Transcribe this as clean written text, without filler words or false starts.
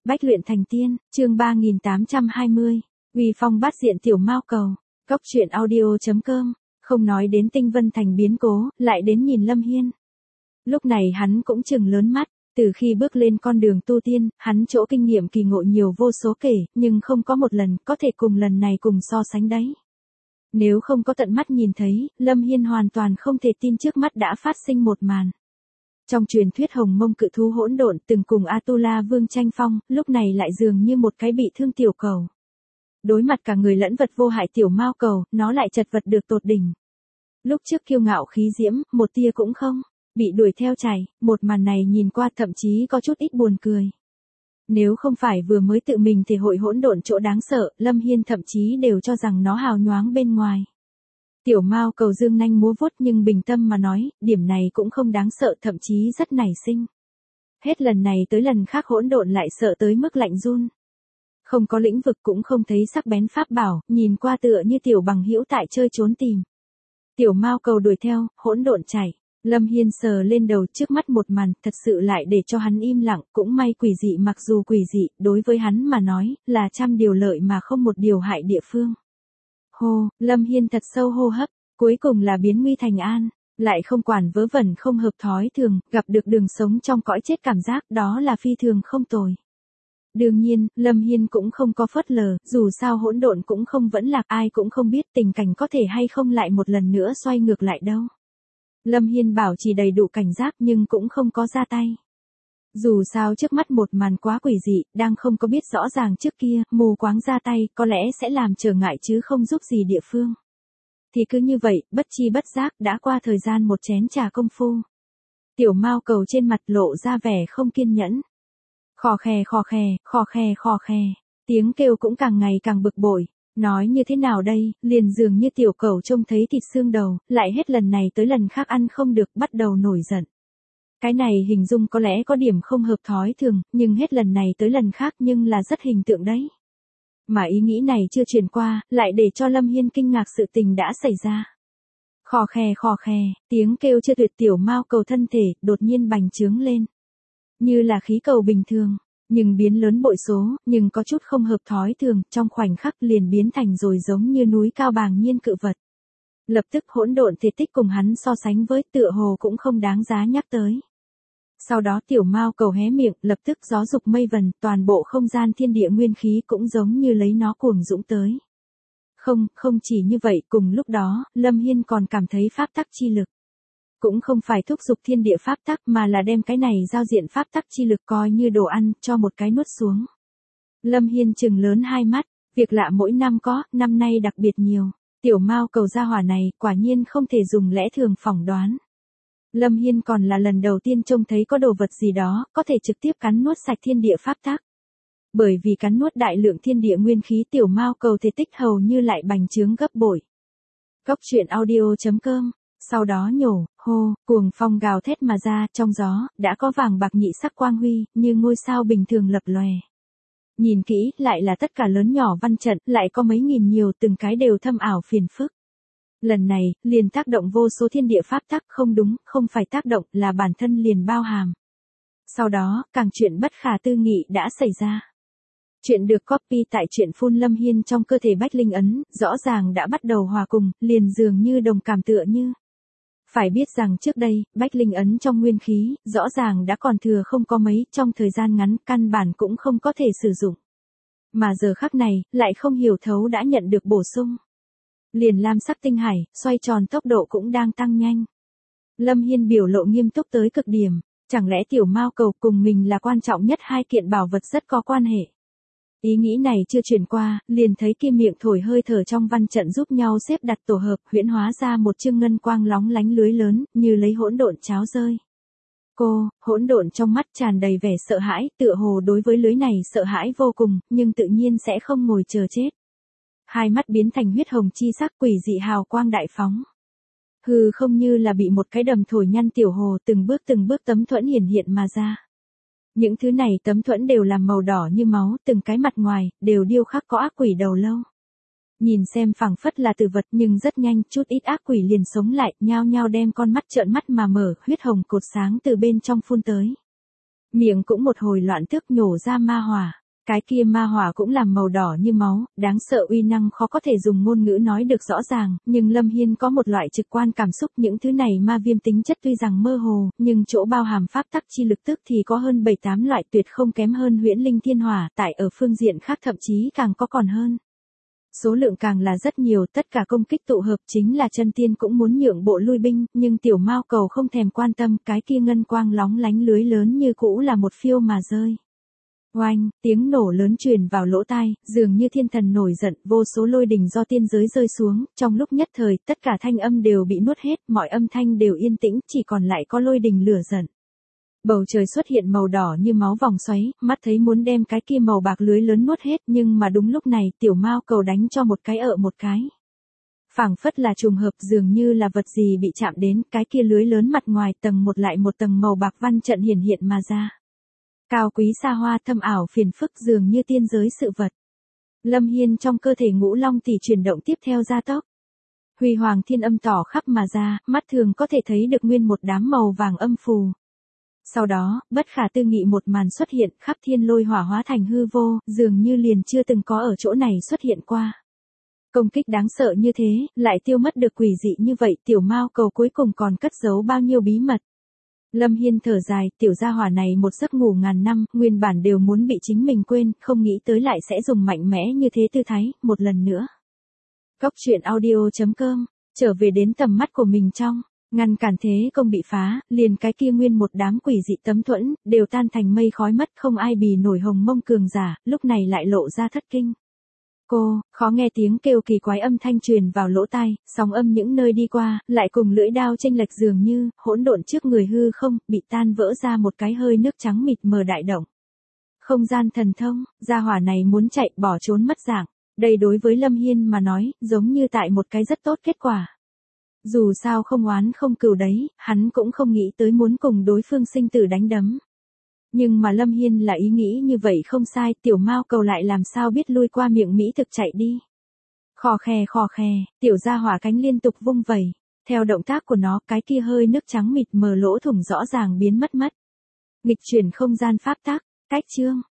Bách luyện thành tiên, chương 3820, uy phong bát diện tiểu mao cầu. Cốc truyện audio.com, không nói đến Tinh Vân Thành biến cố, lại đến nhìn Lâm Hiên. Lúc này hắn cũng chừng lớn mắt, từ khi bước lên con đường tu tiên, hắn chỗ kinh nghiệm kỳ ngộ nhiều vô số kể, nhưng không có một lần có thể cùng lần này cùng so sánh đấy. Nếu không có tận mắt nhìn thấy, Lâm Hiên hoàn toàn không thể tin trước mắt đã phát sinh một màn. Trong truyền thuyết Hồng Mông cự thú hỗn độn từng cùng Atula Vương tranh phong, lúc này lại dường như một cái bị thương tiểu cầu. Đối mặt cả người lẫn vật vô hại tiểu mao cầu, nó lại chật vật được tột đỉnh. Lúc trước kiêu ngạo khí diễm, một tia cũng không, bị đuổi theo chảy, một màn này nhìn qua thậm chí có chút ít buồn cười. Nếu không phải vừa mới tự mình thể hội hỗn độn chỗ đáng sợ, Lâm Hiên thậm chí đều cho rằng nó hào nhoáng bên ngoài. Tiểu mao cầu dương nanh múa vuốt nhưng bình tâm mà nói, điểm này cũng không đáng sợ, thậm chí rất nảy sinh. Hết lần này tới lần khác hỗn độn lại sợ tới mức lạnh run. Không có lĩnh vực cũng không thấy sắc bén pháp bảo, nhìn qua tựa như tiểu bằng hữu tại chơi trốn tìm. Tiểu mao cầu đuổi theo, hỗn độn chảy. Lâm Hiên sờ lên đầu trước mắt một màn, thật sự lại để cho hắn im lặng, cũng may quỷ dị mặc dù quỷ dị, đối với hắn mà nói, là trăm điều lợi mà không một điều hại địa phương. Hô, Lâm Hiên thật sâu hô hấp, cuối cùng là biến nguy thành an, lại không quản vớ vẩn không hợp thói thường, gặp được đường sống trong cõi chết cảm giác đó là phi thường không tồi. Đương nhiên, Lâm Hiên cũng không có phớt lờ, dù sao hỗn độn cũng không vẫn lạc, ai cũng không biết tình cảnh có thể hay không lại một lần nữa xoay ngược lại đâu. Lâm Hiên bảo chỉ đầy đủ cảnh giác nhưng cũng không có ra tay. Dù sao trước mắt một màn quá quỷ dị, đang không có biết rõ ràng trước kia, mù quáng ra tay, có lẽ sẽ làm trở ngại chứ không giúp gì địa phương. Thì cứ như vậy, bất chi bất giác, đã qua thời gian một chén trà công phu. Tiểu mao cầu trên mặt lộ ra vẻ không kiên nhẫn. Khò khè khò khè, khò khè khò khè, tiếng kêu cũng càng ngày càng bực bội. Nói như thế nào đây, liền dường như tiểu cẩu trông thấy thịt xương đầu, lại hết lần này tới lần khác ăn không được, bắt đầu nổi giận. Cái này hình dung có lẽ có điểm không hợp thói thường, nhưng hết lần này tới lần khác nhưng là rất hình tượng đấy. Mà ý nghĩ này chưa truyền qua, lại để cho Lâm Hiên kinh ngạc sự tình đã xảy ra. Khò khè, tiếng kêu chưa tuyệt tiểu mao cầu thân thể, đột nhiên bành trướng lên. Như là khí cầu bình thường, nhưng biến lớn bội số, nhưng có chút không hợp thói thường, trong khoảnh khắc liền biến thành rồi giống như núi cao bàng nhiên cự vật. Lập tức hỗn độn thể tích cùng hắn so sánh với tựa hồ cũng không đáng giá nhắc tới. Sau đó tiểu mao cầu hé miệng, lập tức gió dục mây vần, toàn bộ không gian thiên địa nguyên khí cũng giống như lấy nó cuồng dũng tới. Không chỉ như vậy, cùng lúc đó, Lâm Hiên còn cảm thấy pháp tắc chi lực. Cũng không phải thúc giục thiên địa pháp tắc mà là đem cái này giao diện pháp tắc chi lực coi như đồ ăn, cho một cái nuốt xuống. Lâm Hiên trừng lớn hai mắt, việc lạ mỗi năm có, năm nay đặc biệt nhiều. Tiểu mao cầu gia hỏa này, quả nhiên không thể dùng lẽ thường phỏng đoán. Lâm Hiên còn là lần đầu tiên trông thấy có đồ vật gì đó, có thể trực tiếp cắn nuốt sạch thiên địa pháp tắc. Bởi vì cắn nuốt đại lượng thiên địa nguyên khí tiểu mao cầu thể tích hầu như lại bành trướng gấp bội. Cốc truyện audio.com. Sau đó nhổ, hô, cuồng phong gào thét mà ra, trong gió, đã có vàng bạc nhị sắc quang huy, như ngôi sao bình thường lập lòe. Nhìn kỹ, lại là tất cả lớn nhỏ văn trận, lại có mấy nghìn nhiều, từng cái đều thâm ảo phiền phức. Lần này, liền tác động vô số thiên địa pháp tắc, không đúng, không phải tác động, là bản thân liền bao hàm. Sau đó, càng chuyện bất khả tư nghị đã xảy ra. Chuyện được copy tại truyện phun Lâm Hiên trong cơ thể Bách Linh Ấn, rõ ràng đã bắt đầu hòa cùng, liền dường như đồng cảm tựa như. Phải biết rằng trước đây, Bách Linh Ấn trong nguyên khí, rõ ràng đã còn thừa không có mấy, trong thời gian ngắn, căn bản cũng không có thể sử dụng. Mà giờ khắc này, lại không hiểu thấu đã nhận được bổ sung. Liền lam sắc tinh hải, xoay tròn tốc độ cũng đang tăng nhanh. Lâm Hiên biểu lộ nghiêm túc tới cực điểm, chẳng lẽ tiểu mao cầu cùng mình là quan trọng nhất hai kiện bảo vật rất có quan hệ. Ý nghĩ này chưa truyền qua, liền thấy kim miệng thổi hơi thở trong văn trận giúp nhau xếp đặt tổ hợp, huyễn hóa ra một chương ngân quang lóng lánh lưới lớn, như lấy hỗn độn cháo rơi. Hỗn độn trong mắt tràn đầy vẻ sợ hãi, tựa hồ đối với lưới này sợ hãi vô cùng, nhưng tự nhiên sẽ không ngồi chờ chết. Hai mắt biến thành huyết hồng chi sắc, quỷ dị hào quang đại phóng. Hư không như là bị một cái đầm thổi nhăn tiểu hồ, từng bước tấm thuẫn hiển hiện mà ra. Những thứ này tấm thuẫn đều làm màu đỏ như máu, từng cái mặt ngoài, đều điêu khắc có ác quỷ đầu lâu. Nhìn xem phảng phất là tử vật nhưng rất nhanh, chút ít ác quỷ liền sống lại, nhao nhao đem con mắt trợn mắt mà mở, huyết hồng cột sáng từ bên trong phun tới. Miệng cũng một hồi loạn thức nhổ ra ma hỏa. Cái kia ma hỏa cũng làm màu đỏ như máu, đáng sợ uy năng khó có thể dùng ngôn ngữ nói được rõ ràng, nhưng Lâm Hiên có một loại trực quan cảm xúc những thứ này ma viêm tính chất tuy rằng mơ hồ, nhưng chỗ bao hàm pháp tắc chi lực tức thì có hơn 7-8 loại tuyệt không kém hơn huyễn linh thiên hỏa, tại ở phương diện khác thậm chí càng có còn hơn. Số lượng càng là rất nhiều, tất cả công kích tụ hợp chính là chân tiên cũng muốn nhượng bộ lui binh, nhưng tiểu mao cầu không thèm quan tâm, cái kia ngân quang lóng lánh lưới lớn như cũ là một phiêu mà rơi. Oanh, tiếng nổ lớn truyền vào lỗ tai, dường như thiên thần nổi giận, vô số lôi đình do tiên giới rơi xuống, trong lúc nhất thời, tất cả thanh âm đều bị nuốt hết, mọi âm thanh đều yên tĩnh, chỉ còn lại có lôi đình lửa giận. Bầu trời xuất hiện màu đỏ như máu vòng xoáy, mắt thấy muốn đem cái kia màu bạc lưới lớn nuốt hết, nhưng mà đúng lúc này, tiểu mao cầu đánh cho một cái một cái. Phảng phất là trùng hợp, dường như là vật gì bị chạm đến, cái kia lưới lớn mặt ngoài tầng một lại một tầng màu bạc văn trận hiển hiện mà ra. Cao quý xa hoa thâm ảo phiền phức dường như tiên giới sự vật. Lâm Hiên trong cơ thể ngũ long tỷ chuyển động tiếp theo gia tốc. Huy hoàng thiên âm tỏ khắp mà ra, mắt thường có thể thấy được nguyên một đám màu vàng âm phù. Sau đó, bất khả tư nghị một màn xuất hiện, khắp thiên lôi hỏa hóa thành hư vô, dường như liền chưa từng có ở chỗ này xuất hiện qua. Công kích đáng sợ như thế, lại tiêu mất được quỷ dị như vậy, tiểu mao cầu cuối cùng còn cất giấu bao nhiêu bí mật. Lâm Hiên thở dài, tiểu gia hỏa này một giấc ngủ ngàn năm, nguyên bản đều muốn bị chính mình quên, không nghĩ tới lại sẽ dùng mạnh mẽ như thế tư thái, một lần nữa. Góc truyện audio.com, trở về đến tầm mắt của mình trong, ngăn cản thế công bị phá, liền cái kia nguyên một đám quỷ dị tấm thuẫn, đều tan thành mây khói mất, không ai bì nổi hồng mông cường giả, lúc này lại lộ ra thất kinh. Cô, khó nghe tiếng kêu kỳ quái âm thanh truyền vào lỗ tai, sóng âm những nơi đi qua, lại cùng lưỡi đao chênh lệch dường như, hỗn độn trước người hư không, bị tan vỡ ra một cái hơi nước trắng mịt mờ đại động. Không gian thần thông, gia hỏa này muốn chạy, bỏ trốn mất dạng. Đây đối với Lâm Hiên mà nói, giống như tại một cái rất tốt kết quả. Dù sao không oán không cừu đấy, hắn cũng không nghĩ tới muốn cùng đối phương sinh tử đánh đấm. Nhưng mà Lâm Hiên là ý nghĩ như vậy không sai, tiểu mao cầu lại làm sao biết lui qua miệng mỹ thực chạy đi. Khò khè, tiểu gia hỏa cánh liên tục vung vẩy. Theo động tác của nó, cái kia hơi nước trắng mịt mờ lỗ thủng rõ ràng biến mất. Nghịch chuyển không gian pháp tắc, cách chương.